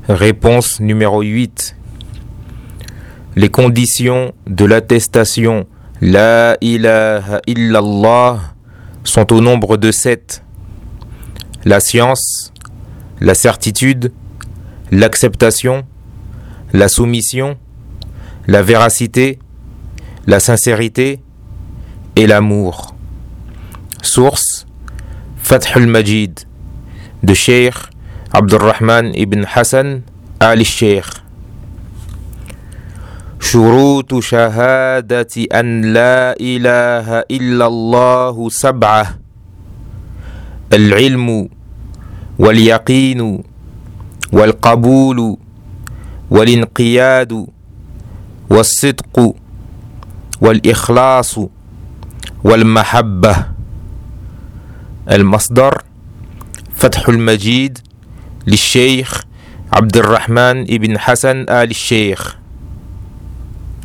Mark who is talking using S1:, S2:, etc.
S1: Réponse numéro 8. Les conditions de l'attestation La ilaha illallah sont au nombre de 7. La science, la certitude, l'acceptation, la soumission, la véracité, la sincérité et l'amour. Source Fath al-Majid de Cheikh Abdurrahman ibn Hassan al-Cheikh. شروط شهادة أن لا إله إلا الله 7. العلم واليقين والقبول والانقياد والصدق والإخلاص والمحبة. المصدر فتح المجيد للشيخ عبد الرحمن بن حسن آل الشيخ.